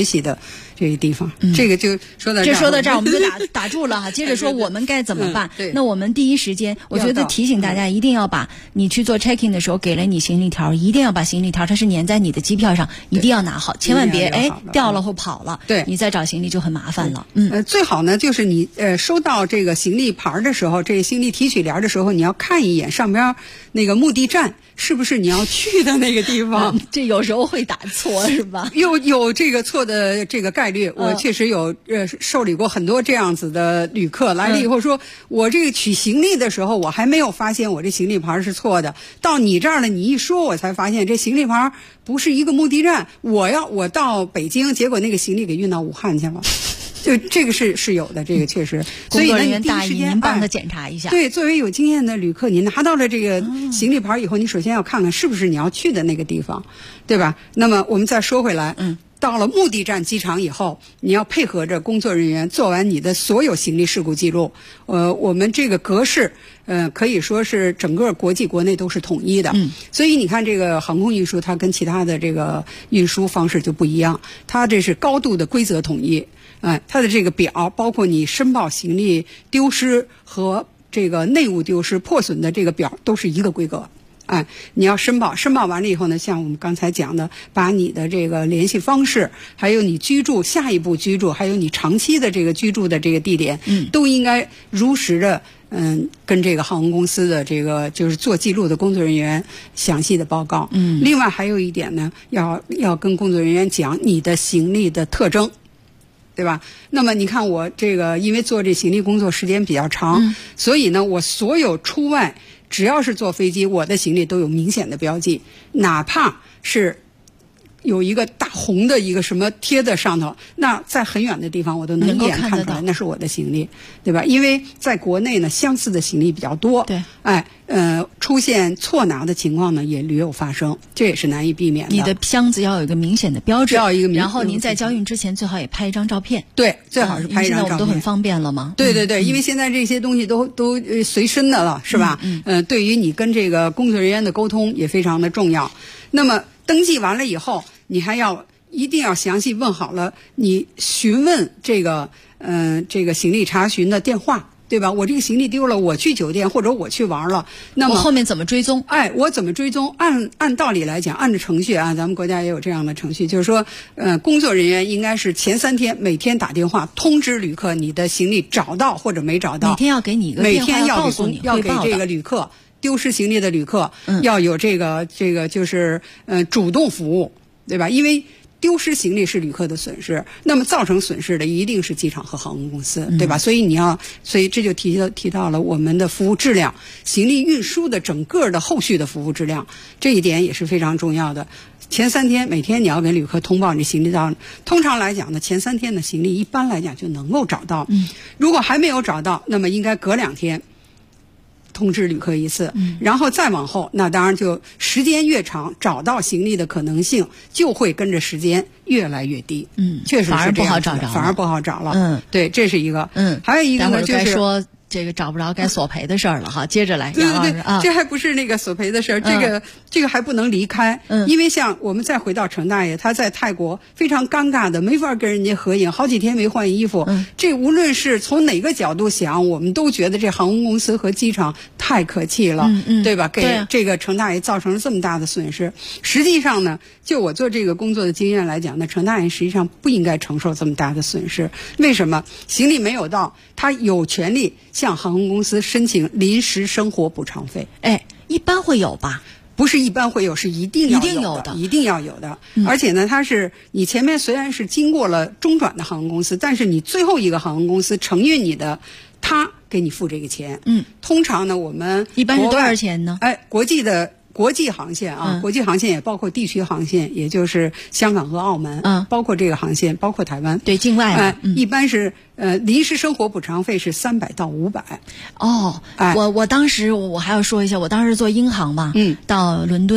习的这个地方。这个就说到这儿， 说到这儿我们就打住了哈。接着说我们该怎么办？ 对， 那我们第一时间，我觉得提醒大家一定要把你去做 check in 的时候给了你行李条，一定要把行李条它是粘在你的机票上，一定要拿好，千万别掉了或跑了， 对， 你再找行李就很麻烦了。 最好呢就是你收到这个行李牌的时候，这个行李提取联的时候，你要看一眼上边那个目的站是不是你要去的那个地方。 这有时候会打错是吧？ 有这个错的这个概率，我确实有受理过很多这样子的旅客来了以后说，我这个取行李的时候我还没有发现我这行李牌是错的，到你这儿了你一说我才发现这行李牌不是一个目的站，我到北京，结果那个行李给运到武汉去了。就这个是有的，这个确实。 工作人员大意，您帮他检查一下。 对，作为有经验的旅客，你拿到了这个行李牌以后，你首先要看看是不是你要去的那个地方，对吧？那么我们再说回来，到了目的站机场以后，你要配合着工作人员做完你的所有行李事故记录。我们这个格式，可以说是整个国际国内都是统一的。所以你看这个航空运输，它跟其他的这个运输方式就不一样，它这是高度的规则统一。它的这个表，包括你申报行李丢失和这个内务丢失破损的这个表，都是一个规格。你要申报完了以后呢，像我们刚才讲的，把你的这个联系方式，还有你居住下一步居住，还有你长期的这个居住的这个地点，都应该如实的跟这个航空公司的这个就是做记录的工作人员详细的报告。另外还有一点呢，要跟工作人员讲你的行李的特征。对吧？那么你看我这个，因为做这行李工作时间比较长，所以呢，我所有出外只要是坐飞机，我的行李都有明显的标记，哪怕是有一个大红的一个什么贴在上头，那在很远的地方我都能一眼看出来那是我的行李，对吧？因为在国内呢，相似的行李比较多， 对， 出现错拿的情况呢也屡有发生，这也是难以避免的。 你的箱子要有一个明显的标志， 要一个然后您在交运之前最好也拍一张照片。 对，最好是拍一张照片。 现在我们都很方便了吗？ 对，因为现在这些东西都随身的了，是吧？对于你跟这个工作人员的沟通也非常的重要。那么登记完了以后，你还要一定要详细问好了你询问这个行李查询的电话，对吧？我这个行李丢了，我去酒店或者我去玩了，那么我后面怎么追踪？ 我怎么追踪？按道理来讲，按照程序啊，咱们国家也有这样的程序，就是说，工作人员应该是前3天每天打电话通知旅客你的行李找到或者没找到， 每天要给你一个电话，要告诉你要给这个旅客丢失行李的旅客要有这个就是主动服务，对吧？因为丢失行李是旅客的损失，那么造成损失的一定是机场和航空公司，对吧？所以这就提到了我们的服务质量，行李运输的整个的后续的服务质量，这一点也是非常重要的。前3天每天你要给旅客通报你行李到，通常来讲呢，前3天的行李一般来讲就能够找到。如果还没有找到，那么应该隔2天通知旅客一次，然后再往后，那当然就时间越长，找到行李的可能性就会跟着时间越来越低。确实是这样，反而不好找了。对，这是一个。还有一个呢，就是说这个找不着该索赔的事儿了哈。接着来， 对，这还不是那个索赔的事儿，这个还不能离开。因为像我们再回到程大爷，他在泰国非常尴尬的，没法跟人家合影，好几天没换衣服。这无论是从哪个角度想，我们都觉得这航空公司和机场太可气了，对吧？给这个程大爷造成了这么大的损失。实际上呢，就我做这个工作的经验来讲呢，程大爷实际上不应该承受这么大的损失。为什么？行李没有到，他有权利向航空公司申请临时生活补偿费。 一般会有吧？ 不是一般会有，是一定要有的。而且呢，它是你前面虽然是经过了中转的航空公司，但是你最后一个航空公司承运你的，他给你付这个钱。通常呢，我们一般是多少钱呢？ 国际航线啊，国际航线也包括地区航线，也就是香港和澳门，包括这个航线，包括台湾， 对，境外一般是临时生活补偿费是300到500。 我当时我还要说一下，我当时做英航嘛，到伦敦。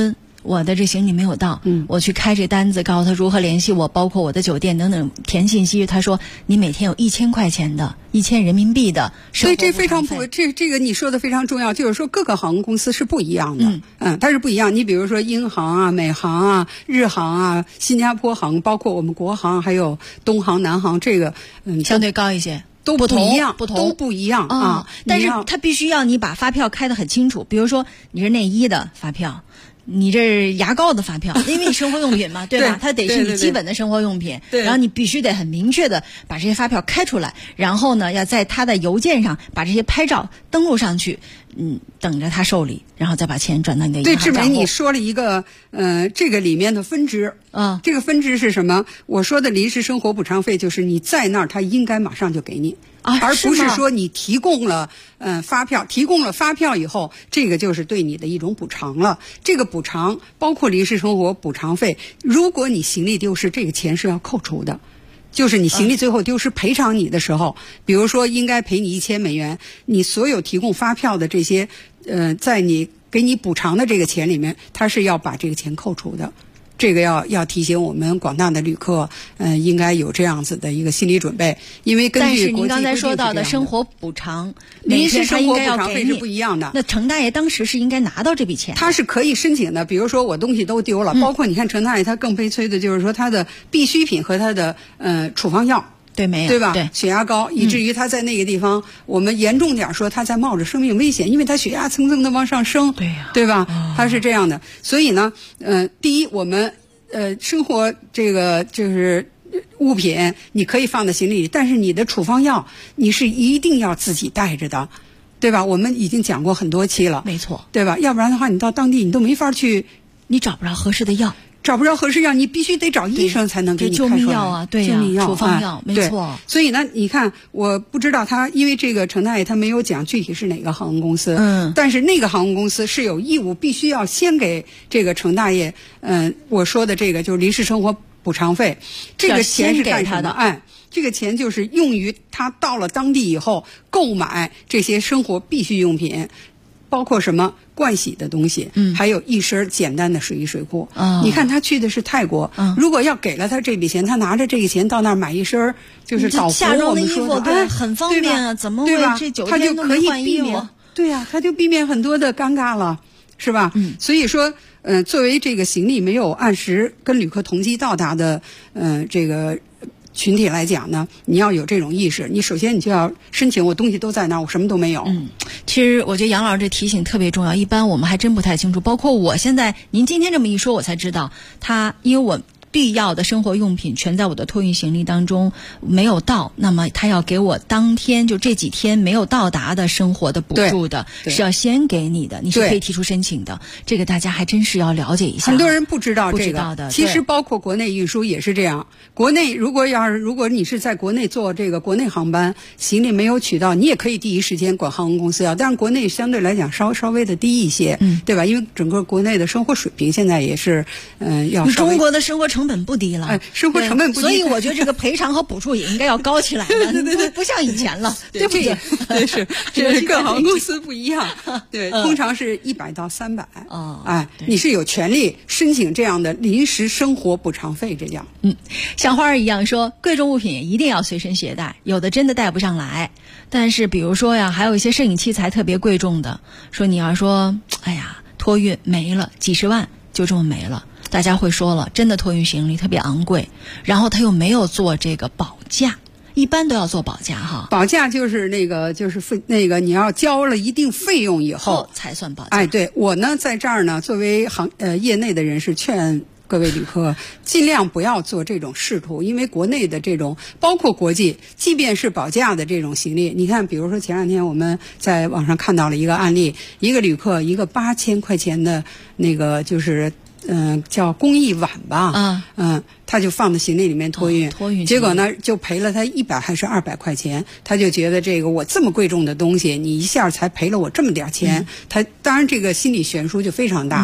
我的这行李没有到，我去开这单子，告诉他如何联系我，包括我的酒店等等，填信息。他说你每天有1000块钱的，1000人民币的生活补偿费。 所以这非常这个你说的非常重要，就是说各个航空公司是不一样的，它是不一样。你比如说英航啊、美航啊、日航啊、新加坡航，包括我们国航，还有东航、南航，这个相对高一些。 都不一样， 都不一样啊！ 但是他必须要你把发票开得很清楚，比如说你是内衣的发票，你这是牙膏的发票，因为你生活用品嘛，对吧？它得是你基本的生活用品，然后你必须得很明确的把这些发票开出来，然后呢，要在他的邮件上把这些拍照登录上去，等着他受理，然后再把钱转到你的银行账户。 对，志梅，你说了一个这个里面的分支啊，这个分支是什么？我说的临时生活补偿费就是你在那儿，他应该马上就给你。而不是说你提供了发票，提供了发票以后，这个就是对你的一种补偿了。这个补偿包括临时生活补偿费，如果你行李丢失，这个钱是要扣除的。就是你行李最后丢失赔偿你的时候，比如说应该赔你1000美元，你所有提供发票的这些在你给你补偿的这个钱里面，他是要把这个钱扣除的。这个要提醒我们广大的旅客，应该有这样子的一个心理准备，因为根据但是您刚才说到的生活补偿， 临时生活补偿费是不一样的。 那程大爷当时是应该拿到这笔钱， 他是可以申请的。比如说我东西都丢了，包括你看程大爷他更悲催的就是说他的必需品和他的处方药。 对，没有， 对吧？ 对， 血压高，以至于他在那个地方，我们严重点说，他在冒着生命危险，因为他血压蹭蹭的往上升， 对呀， 对吧？他是这样的，所以呢，第一，我们生活这个就是物品，你可以放在行李里，但是你的处方药，你是一定要自己带着的，对吧？我们已经讲过很多期了， 没错， 对吧？要不然的话，你到当地你都没法去， 你找不着合适的药。 找不着合适药，你必须得找医生才能给你开出来。 救命药啊，对呀， 救命药、 处方药，没错。 所以呢，你看，我不知道他，因为这个程大爷他没有讲具体是哪个航空公司，但是那个航空公司是有义务必须要先给这个程大爷，我说的这个就是临时生活补偿费，这个钱是干什么？这个钱就是用于他到了当地以后购买这些生活必需用品。包括什么盥洗的东西，还有一身简单的水衣水裤。你看他去的是泰国，如果要给了他这笔钱，他拿着这个钱到那儿买一身就是岛服，我们说的很方便啊，怎么会这9天都没换衣服？ 对呀，他就避免很多的尴尬了，是吧？所以说，作为这个行李没有按时跟旅客同机到达的，这个群体来讲呢，你要有这种意识，你首先你就要申请，我东西都在那儿，我什么都没有。 其实我觉得杨老师这提醒特别重要，一般我们还真不太清楚。包括我现在，您今天这么一说，我才知道，因为我必要的生活用品全在我的托运行李当中没有到，那么他要给我当天就这几天没有到达的生活的补助的，是要先给你的，你是可以提出申请的。这个大家还真是要了解一下。 很多人不知道这个， 的其实包括国内运输也是这样。国内如果你是在国内做这个国内航班，行李没有取到，你也可以第一时间管航空公司要，但是国内相对来讲稍微的低一些，对吧？因为整个国内的生活水平现在也是要稍微。 中国的生活成本不低了， 生活成本不低， 所以我觉得这个赔偿和补助也应该要高起来了，不像以前了，对不对？ 这是各航空公司不一样，对，通常是100到300。你是有权利申请这样的临时生活补偿费，这样。 像花儿一样说，贵重物品一定要随身携带，有的真的带不上来。但是比如说呀，还有一些摄影器材特别贵重的，说你要说，哎呀，托运没了，几十万就这么没了。大家会说了，真的托运行李特别昂贵，然后他又没有做这个保价，一般都要做保价哈。 保价就是你要交了一定费用以后才算保价。 对，我呢在这儿呢，作为业内的人士劝各位旅客尽量不要做这种试图，因为国内的这种包括国际，即便是保价的这种行李，你看，比如说前两天我们在网上看到了一个案例，一个旅客一个8000块钱的那个就是叫公益碗吧，他就放在行李里面托运，结果呢就赔了他100还是200块钱，他就觉得这个我这么贵重的东西，你一下才赔了我这么点钱，他当然这个心理悬殊就非常大。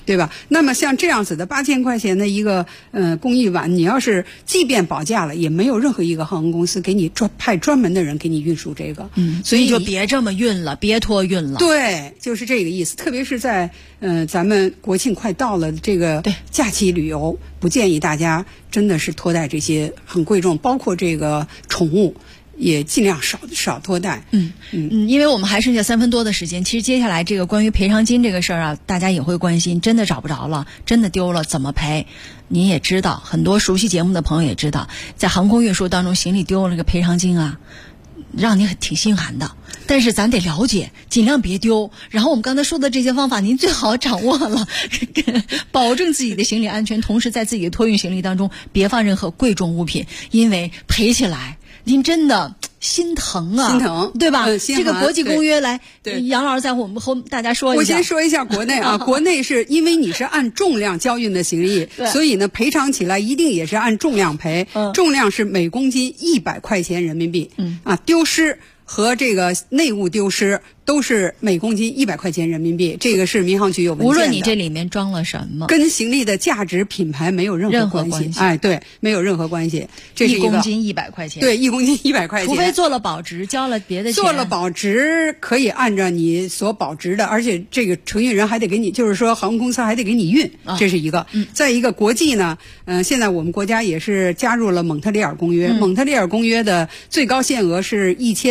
对吧？那么像这样子的8000块钱的一个公益碗，你要是即便保价了，也没有任何一个航空公司给你派专门的人给你运输这个。 所以就别这么运了，别托运了。 对，就是这个意思。特别是在咱们国庆快到了这个假期旅游，不建议大家真的是托带这些很贵重，包括这个宠物。也尽量少托带。 因为我们还剩下3分多的时间，其实接下来这个关于赔偿金这个事儿啊，大家也会关心，真的找不着了，真的丢了怎么赔？您也知道，很多熟悉节目的朋友也知道，在航空运输当中行李丢了这个赔偿金啊，让你挺心寒的。但是咱得了解，尽量别丢。然后我们刚才说的这些方法，您最好掌握了，保证自己的行李安全，同时在自己的托运行李当中别放任何贵重物品，因为赔起来您真的心疼啊， 心疼， 对吧？这个国际公约来，杨老师在我们和大家说一下。 我先说一下国内啊，国内是因为你是按重量交运的行李，所以呢赔偿起来一定也是按重量赔，重量是每公斤100块钱人民币，丢失和这个内务丢失都是每公斤100块钱人民币，这个是民航局有文件的。 无论你这里面装了什么， 跟行李的价值品牌没有任何关系。哎，对，没有任何关系。这是 1公斤100块钱。 对，1公斤100块钱。 除非做了保值，交了别的钱。 做了保值可以按照你所保值的，而且这个承运人还得给你，就是说航空公司还得给你运，这是一个。再一个，国际呢，现在我们国家也是加入了蒙特利尔公约。蒙特利尔公约的最高限额是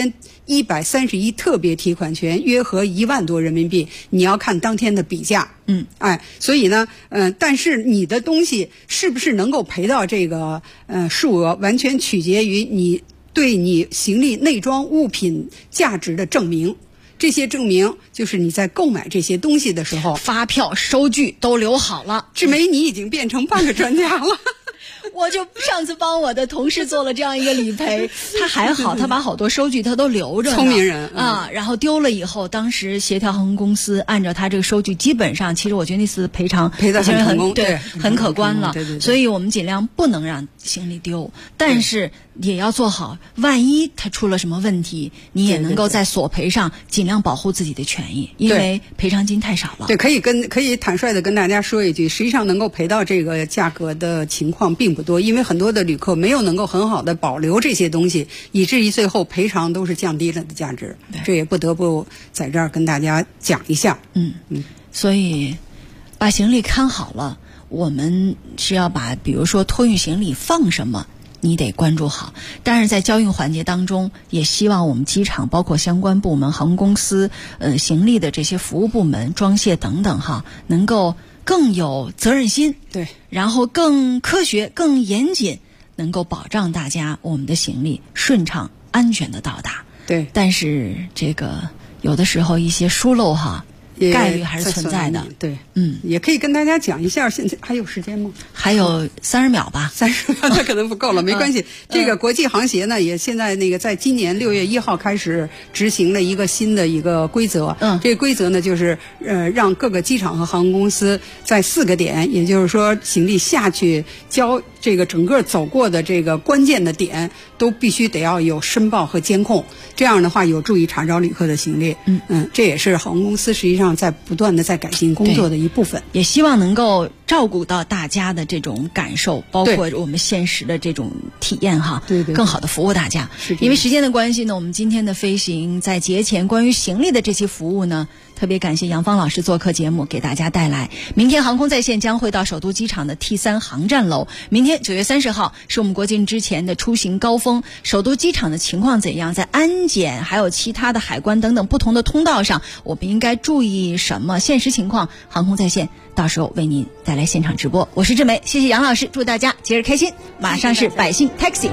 1131特别提款权，约合1万多人民币，你要看当天的比价。所以呢，但是你的东西是不是能够赔到这个数额，完全取决于你对你行李内装物品价值的证明。这些证明就是你在购买这些东西的时候， 发票、收据都留好了。 志梅，你已经变成半个专家了。 我就上次帮我的同事做了这样一个理赔，他还好，他把好多收据他都留着呢。 聪明人啊！然后丢了以后，当时协调航空公司按照他这个收据，基本上其实我觉得那次赔偿赔得很成功， 对，很可观了。 对。 所以我们尽量不能让行李丢，但是也要做好，万一他出了什么问题，你也能够在索赔上尽量保护自己的权益，因为赔偿金太少了。 对，可以坦率的跟大家说一句，实际上能够赔到这个价格的情况并不多，因为很多的旅客没有能够很好的保留这些东西，以至于最后赔偿都是降低了的价值。这也不得不在这儿跟大家讲一下。 所以把行李看好了，我们是要把比如说托运行李放什么你得关注好，但是在交运环节当中，也希望我们机场包括相关部门、航空公司、行李的这些服务部门、装卸等等能够更有责任心， 对， 然后更科学、更严谨，能够保障大家我们的行李顺畅、安全的到达。 对， 但是这个有的时候一些疏漏概率还是存在的。 对，也可以跟大家讲一下，现在还有时间吗？ 还有30秒吧。 30秒那可能不够了，没关系。这个国际航协呢，也现在在今年6月1号开始执行了一个新的一个规则。这个规则呢，就是让各个机场和航空公司在4个点，也就是说行李下去交这个整个走过的这个关键的点，都必须得要有申报和监控。这样的话，有助于查找旅客的行李。这也是航空公司实际上在不断的在改进工作的一部分， 也希望能够照顾到大家的这种感受，包括我们现实的这种体验对， 更好的服务大家。因为时间的关系呢，我们今天的飞行在节前关于行李的这期服务呢，特别感谢杨芳老师做客节目，给大家带来。明天航空在线将会到首都机场的 T3 航站楼。明天9月30号是我们国庆之前的出行高峰，首都机场的情况怎样？在安检还有其他的海关等等不同的通道上，我们应该注意什么？现实情况，航空在线到时候为您带来现场直播。我是志梅，谢谢杨老师，祝大家节日开心。马上是百姓 Taxi。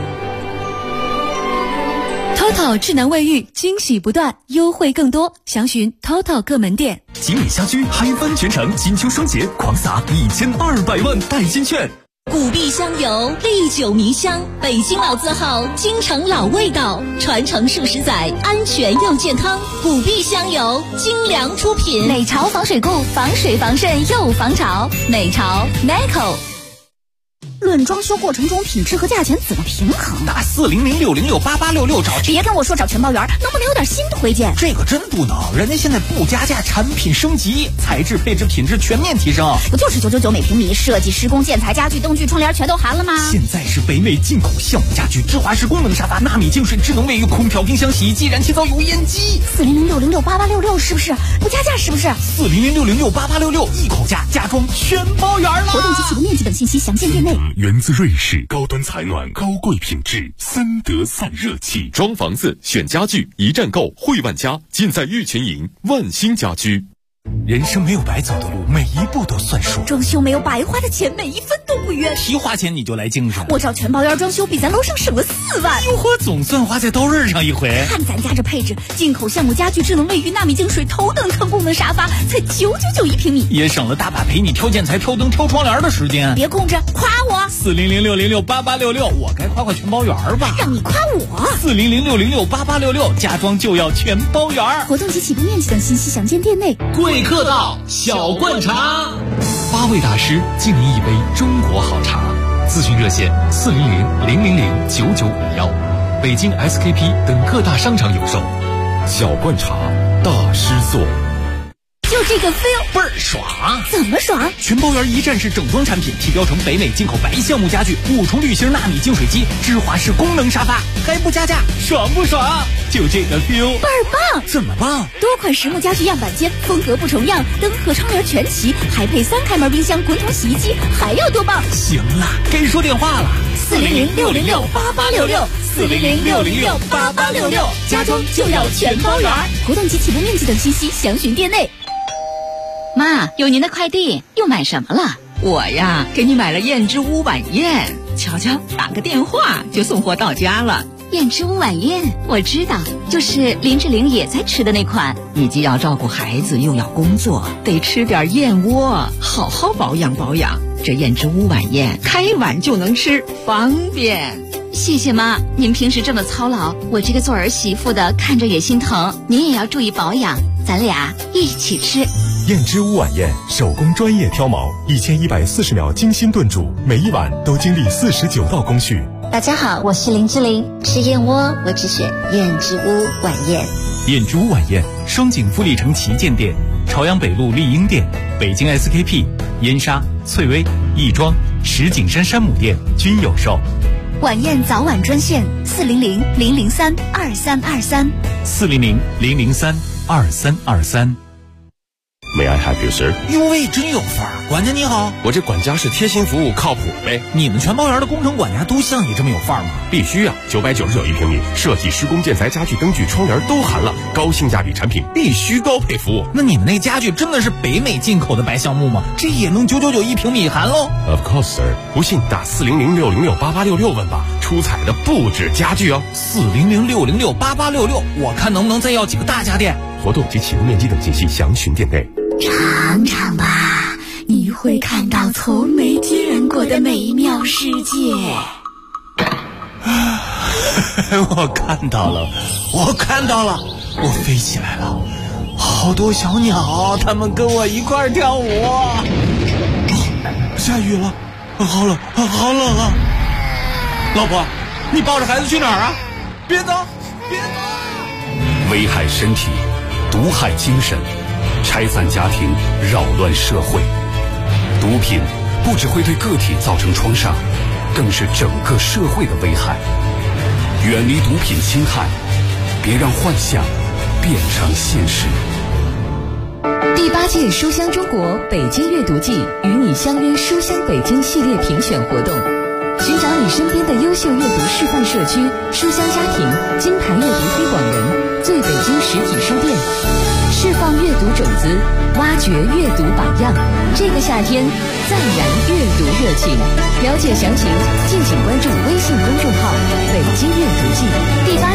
TOTO 智能卫浴，惊喜不断，优惠更多，详询 TOTO 各门店。 锦里家居嗨翻全城，金秋双节狂撒1200万代金券。 古碧香油，历久弥香，北京老字号，京城老味道，传承数十载，安全又健康。古碧香油，精良出品。 美潮防水固，防水防渗又防潮。美潮 Nico。 论装修过程中品质和价钱怎么平衡？ 打400-606-8866找。 别跟我说找全包园，能不能有点新推荐？ 这个真不能，人家现在不加价，产品升级，材质、配置、品质全面提升。 不就是999每平米，设计、施工、建材、家具、灯具、窗帘全都含了吗？ 现在是北美进口项目家具，芝华士功能沙发、纳米净水、智能卫浴、空调、冰箱、洗衣机、燃气灶、油烟机。 400-606-8866是不是？不加价是不是 ？400-606-8866一口价，家装全包圆了。 活动及启动面积等信息详见店内。 源自瑞士，高端采暖，高贵品质，三德散热器。装房子选家具，一站购汇万家，尽在玉泉营万兴家居。 人生没有白走的路，每一步都算数。 装修没有白花的钱，每一分都不冤。 提花钱你就来精神， 我找全包园装修比咱楼上省了4万。 哟呵，总算花在刀刃上一回。 看咱家这配置，进口项目家具、智能卫浴、纳米净水、头等舱功能沙发，才999一平米， 也省了大把陪你挑建材、挑灯、挑窗帘的时间。 别空着，夸我。 400-606-8866，我该夸夸全包园吧？ 让你夸我。 400-606-8866，家装就要全包园。 活动及启动面积等信息详见店内。 贵客到，小灌茶 ，8位大师敬您一杯中国好茶。咨询热线400-000-9951，北京 SKP 等各大商场有售。 小灌茶，大师做。 就这个 feel 倍儿爽。 怎么爽？ 全包园一站式整装产品，提标成北美进口白橡木家具，5重滤芯纳米净水机，芝华士功能沙发，还不加价，爽不爽？就这个 feel 倍儿棒。 怎么棒？ 多款实木家具样板间，风格不重样，灯和窗帘全齐，还配3开门冰箱、滚筒洗衣机，还要多棒？ 行了，该说电话了。 400-606-8866 400-606-8866，家装就要全包园。活动及启动面积等信息详询店内。 妈，有您的快递，又买什么了？ 我呀，给你买了燕之屋晚宴，瞧瞧，打个电话就送货到家了。 燕之屋晚宴，我知道，就是林志玲也在吃的那款。 你既要照顾孩子，又要工作，得吃点燕窝，好好保养保养。这燕之屋晚宴，开碗就能吃，方便。 谢谢妈，您平时这么操劳，我这个做儿媳妇的看着也心疼。您也要注意保养，咱俩一起吃。 燕之屋晚宴，手工专业挑毛，1140秒精心炖煮，每一碗都经历49道工序。 大家好，我是林志玲，吃燕窝我只选燕之屋晚宴。 燕之屋晚宴，双井富力城旗舰店、朝阳北路丽婴店、北京 SKP、燕莎、翠微、亦庄、石景山山姆店均有售。 晚宴早晚专线400-003-2323 400-003-2323。 May I help you, sir？ 哟喂，真有范儿！管家你好， 我这管家是贴心服务，靠谱呗。 你们全包园的工程管家都像你这么有范儿吗？ 必须啊！999一平米，设计、施工、建材、家具、灯具、窗帘都含了，高性价比产品必须高配服务。 那你们那家具真的是北美进口的白橡木吗？这也能999一平米含喽 ？Of course, sir。不信打400-606-8866问吧，出彩的不止家具哦。 400-606-8866，我看能不能再要几个大家电。 活动及启动面积等信息详询店内。 尝尝吧，你会看到从没见过的美妙世界。 我看到了，我飞起来了，好多小鸟，它们跟我一块儿跳舞。下雨了，好冷啊！老婆，你抱着孩子去哪儿啊？别走！ 危害身体，毒害精神，拆散家庭，扰乱社会。毒品不只会对个体造成创伤，更是整个社会的危害。远离毒品侵害，别让幻想变成现实。 第8届书香中国北京阅读季与你相约书香北京系列评选活动，寻找你身边的优秀阅读示范社区、书香家庭、金牌阅读推广人、最北京实体书店，释放阅读种子，挖掘阅读榜样。这个夏天，再燃阅读热情。了解详情，敬请关注微信公众号“北京阅读季”。第8